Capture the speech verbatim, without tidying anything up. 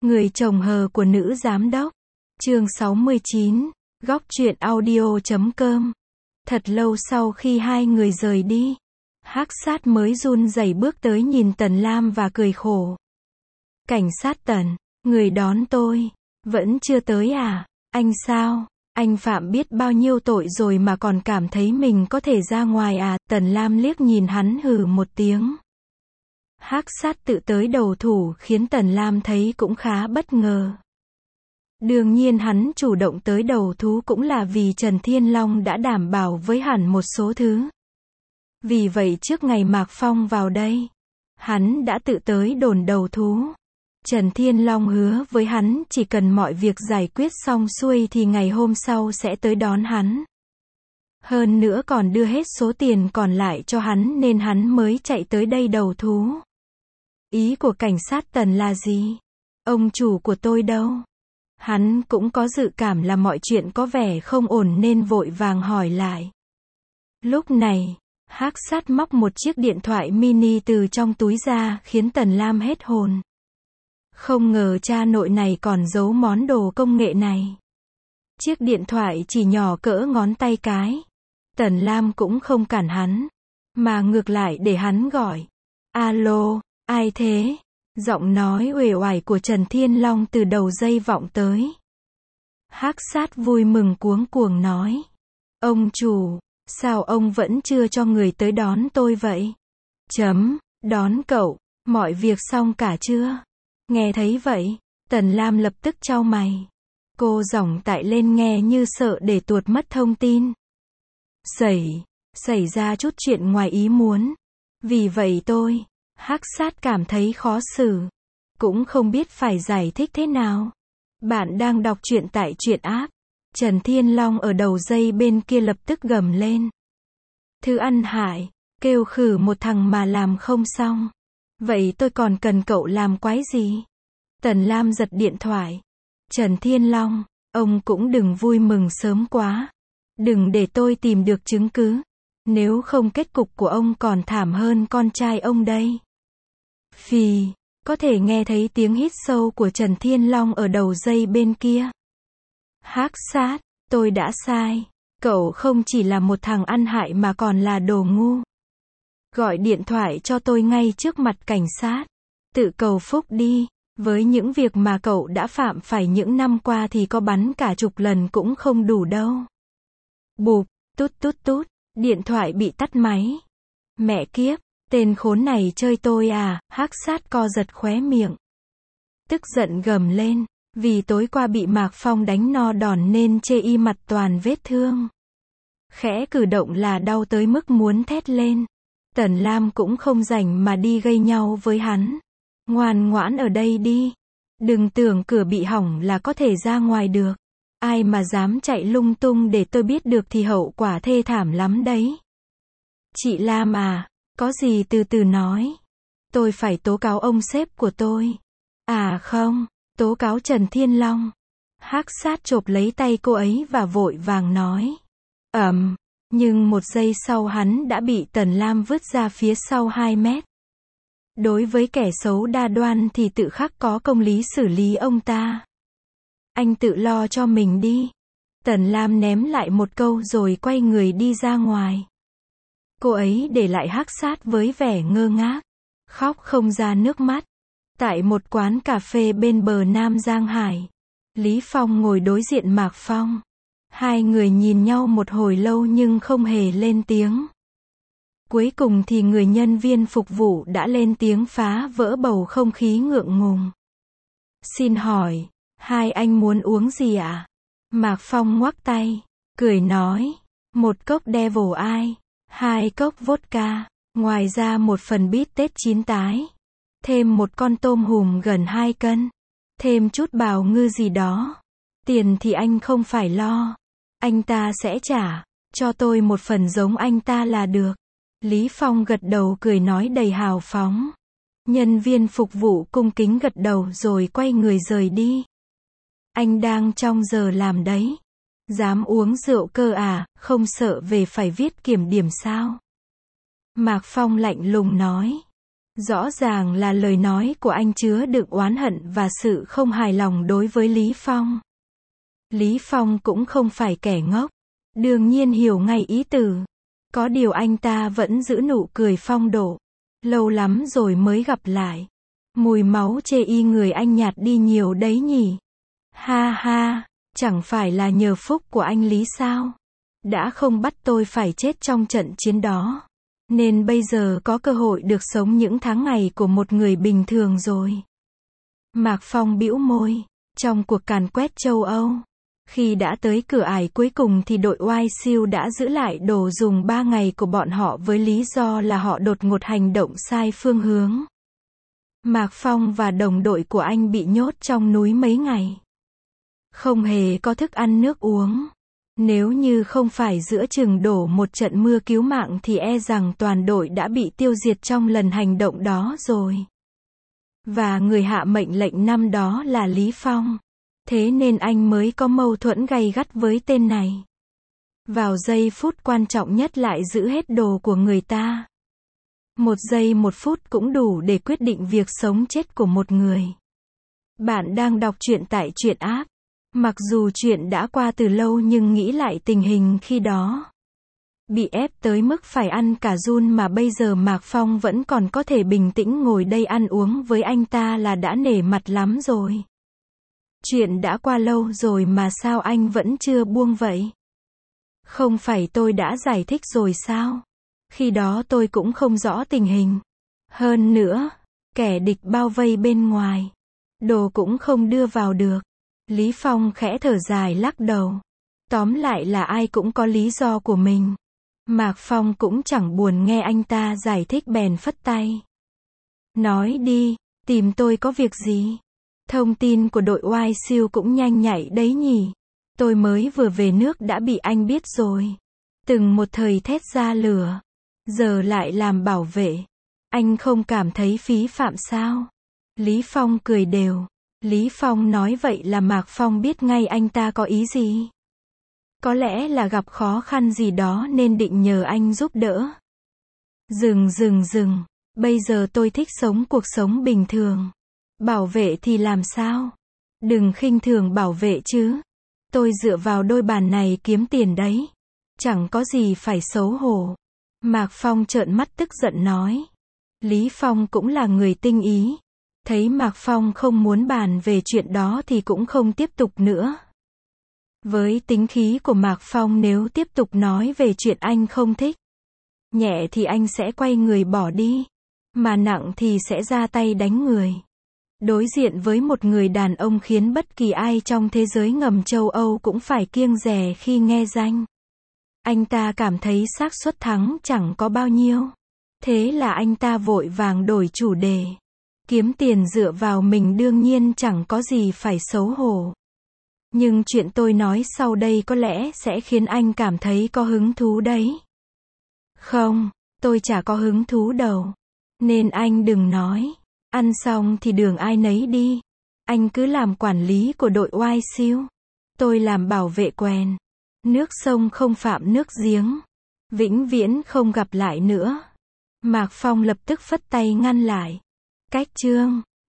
Người chồng hờ của nữ giám đốc. Chương sáu mươi chín, góc truyện audio chấm com. Thật lâu sau khi hai người rời đi, Hắc Sát mới run rẩy bước tới nhìn Tần Lam và cười khổ. Cảnh sát Tần, người đón tôi, vẫn chưa tới à? Anh sao? Anh phạm biết bao nhiêu tội rồi mà còn cảm thấy mình có thể ra ngoài à? Tần Lam liếc nhìn hắn hừ một tiếng. Hắc Sát tự tới đầu thủ khiến Tần Lam thấy cũng khá bất ngờ. Đương nhiên hắn chủ động tới đầu thú cũng là vì Trần Thiên Long đã đảm bảo với hắn một số thứ. Vì vậy trước ngày Mạc Phong vào đây, hắn đã tự tới đồn đầu thú. Trần Thiên Long hứa với hắn chỉ cần mọi việc giải quyết xong xuôi thì ngày hôm sau sẽ tới đón hắn. Hơn nữa còn đưa hết số tiền còn lại cho hắn nên hắn mới chạy tới đây đầu thú. Ý của cảnh sát Tần là gì? Ông chủ của tôi đâu? Hắn cũng có dự cảm là mọi chuyện có vẻ không ổn nên vội vàng hỏi lại. Lúc này, Hắc Sát móc một chiếc điện thoại mini từ trong túi ra khiến Tần Lam hết hồn. Không ngờ cha nội này còn giấu món đồ công nghệ này. Chiếc điện thoại chỉ nhỏ cỡ ngón tay cái. Tần Lam cũng không cản hắn, mà ngược lại để hắn gọi. Alo, ai thế? Giọng nói uể oải của Trần Thiên Long từ đầu dây vọng tới. Hắc Sát vui mừng cuống cuồng nói. Ông chủ, sao ông vẫn chưa cho người tới đón tôi vậy? Chấm, đón cậu, mọi việc xong cả chưa? Nghe thấy vậy, Tần Lam lập tức chau mày. Cô giỏng tại lên nghe như sợ để tuột mất thông tin. Xảy, xảy ra chút chuyện ngoài ý muốn. Vì vậy tôi, Hắc Sát cảm thấy khó xử. Cũng không biết phải giải thích thế nào. Bạn đang đọc truyện tại truyện app. Trần Thiên Long ở đầu dây bên kia lập tức gầm lên. Thứ ăn hại, kêu khử một thằng mà làm không xong. Vậy tôi còn cần cậu làm quái gì? Tần Lam giật điện thoại. Trần Thiên Long, ông cũng đừng vui mừng sớm quá. Đừng để tôi tìm được chứng cứ. Nếu không kết cục của ông còn thảm hơn con trai ông đây. Phì, có thể nghe thấy tiếng hít sâu của Trần Thiên Long ở đầu dây bên kia. Hắc Sát, tôi đã sai. Cậu không chỉ là một thằng ăn hại mà còn là đồ ngu. Gọi điện thoại cho tôi ngay trước mặt cảnh sát. Tự cầu phúc đi. Với những việc mà cậu đã phạm phải những năm qua thì có bắn cả chục lần cũng không đủ đâu. Bụp, tút tút tút, điện thoại bị tắt máy. Mẹ kiếp, tên khốn này chơi tôi à? Hắc Sát co giật khóe miệng. Tức giận gầm lên, vì tối qua bị Mạc Phong đánh no đòn nên chê y mặt toàn vết thương. Khẽ cử động là đau tới mức muốn thét lên. Tần Lam cũng không rảnh mà đi gây nhau với hắn. Ngoan ngoãn ở đây đi. Đừng tưởng cửa bị hỏng là có thể ra ngoài được. Ai mà dám chạy lung tung để tôi biết được thì hậu quả thê thảm lắm đấy. Chị Lam à, có gì từ từ nói. Tôi phải tố cáo ông sếp của tôi. À không, tố cáo Trần Thiên Long. Hắc Sát chộp lấy tay cô ấy và vội vàng nói. Ầm, nhưng một giây sau hắn đã bị Tần Lam vứt ra phía sau hai mét. Đối với kẻ xấu đa đoan thì tự khắc có công lý xử lý ông ta. Anh tự lo cho mình đi. Tần Lam ném lại một câu rồi quay người đi ra ngoài. Cô ấy để lại Hắc Sát với vẻ ngơ ngác, khóc không ra nước mắt. Tại một quán cà phê bên bờ Nam Giang Hải, Lý Phong ngồi đối diện Mạc Phong. Hai người nhìn nhau một hồi lâu nhưng không hề lên tiếng. Cuối cùng thì người nhân viên phục vụ đã lên tiếng phá vỡ bầu không khí ngượng ngùng. Xin hỏi, hai anh muốn uống gì ạ? À? Mạc Phong ngoắc tay, cười nói, một cốc Devil Eye, hai cốc vodka, ngoài ra một phần bít tết chín tái, thêm một con tôm hùm gần hai cân, thêm chút bào ngư gì đó. Tiền thì anh không phải lo, anh ta sẽ trả, cho tôi một phần giống anh ta là được. Lý Phong gật đầu cười nói đầy hào phóng. Nhân viên phục vụ cung kính gật đầu rồi quay người rời đi. Anh đang trong giờ làm đấy. Dám uống rượu cơ à, không sợ về phải viết kiểm điểm sao? Mạc Phong lạnh lùng nói. Rõ ràng là lời nói của anh chứa đựng oán hận và sự không hài lòng đối với Lý Phong. Lý Phong cũng không phải kẻ ngốc, đương nhiên hiểu ngay ý tứ. Có điều anh ta vẫn giữ nụ cười phong độ. Lâu lắm rồi mới gặp lại. Mùi máu chê y người anh nhạt đi nhiều đấy nhỉ. Ha ha, chẳng phải là nhờ phúc của anh Lý sao? Đã không bắt tôi phải chết trong trận chiến đó. Nên bây giờ có cơ hội được sống những tháng ngày của một người bình thường rồi. Mạc Phong bĩu môi. Trong cuộc càn quét châu Âu, khi đã tới cửa ải cuối cùng thì đội oai siêu đã giữ lại đồ dùng ba ngày của bọn họ với lý do là họ đột ngột hành động sai phương hướng. Mạc Phong và đồng đội của anh bị nhốt trong núi mấy ngày. Không hề có thức ăn nước uống. Nếu như không phải giữa chừng đổ một trận mưa cứu mạng thì e rằng toàn đội đã bị tiêu diệt trong lần hành động đó rồi. Và người hạ mệnh lệnh năm đó là Lý Phong. Thế nên anh mới có mâu thuẫn gay gắt với tên này. Vào giây phút quan trọng nhất lại giữ hết đồ của người ta. Một giây một phút cũng đủ để quyết định việc sống chết của một người. Bạn đang đọc truyện tại Truyện App. Mặc dù chuyện đã qua từ lâu nhưng nghĩ lại tình hình khi đó. Bị ép tới mức phải ăn cả run mà bây giờ Mạc Phong vẫn còn có thể bình tĩnh ngồi đây ăn uống với anh ta là đã nể mặt lắm rồi. Chuyện đã qua lâu rồi mà sao anh vẫn chưa buông vậy? Không phải tôi đã giải thích rồi sao? Khi đó tôi cũng không rõ tình hình. Hơn nữa, kẻ địch bao vây bên ngoài. Đồ cũng không đưa vào được. Lý Phong khẽ thở dài lắc đầu. Tóm lại là ai cũng có lý do của mình. Mạc Phong cũng chẳng buồn nghe anh ta giải thích bèn phất tay. Nói đi, tìm tôi có việc gì? Thông tin của đội oai siêu cũng nhanh nhạy đấy nhỉ. Tôi mới vừa về nước đã bị anh biết rồi. Từng một thời thét ra lửa. Giờ lại làm bảo vệ. Anh không cảm thấy phí phạm sao? Lý Phong cười đều. Lý Phong nói vậy là Mạc Phong biết ngay anh ta có ý gì. Có lẽ là gặp khó khăn gì đó nên định nhờ anh giúp đỡ. Dừng dừng dừng. Bây giờ tôi thích sống cuộc sống bình thường. Bảo vệ thì làm sao? Đừng khinh thường bảo vệ chứ. Tôi dựa vào đôi bàn này kiếm tiền đấy. Chẳng có gì phải xấu hổ. Mạc Phong trợn mắt tức giận nói. Lý Phong cũng là người tinh ý. Thấy Mạc Phong không muốn bàn về chuyện đó thì cũng không tiếp tục nữa. Với tính khí của Mạc Phong nếu tiếp tục nói về chuyện anh không thích. Nhẹ thì anh sẽ quay người bỏ đi. Mà nặng thì sẽ ra tay đánh người. Đối diện với một người đàn ông khiến bất kỳ ai trong thế giới ngầm châu Âu cũng phải kiêng dè khi nghe danh. Anh ta cảm thấy xác suất thắng chẳng có bao nhiêu. Thế là anh ta vội vàng đổi chủ đề. Kiếm tiền dựa vào mình đương nhiên chẳng có gì phải xấu hổ. Nhưng chuyện tôi nói sau đây có lẽ sẽ khiến anh cảm thấy có hứng thú đấy. Không, tôi chả có hứng thú đâu. Nên anh đừng nói. Ăn xong thì đường ai nấy đi. Anh cứ làm quản lý của đội oai siêu. Tôi làm bảo vệ quèn. Nước sông không phạm nước giếng. Vĩnh viễn không gặp lại nữa. Mạc Phong lập tức phất tay ngăn lại. Cách chương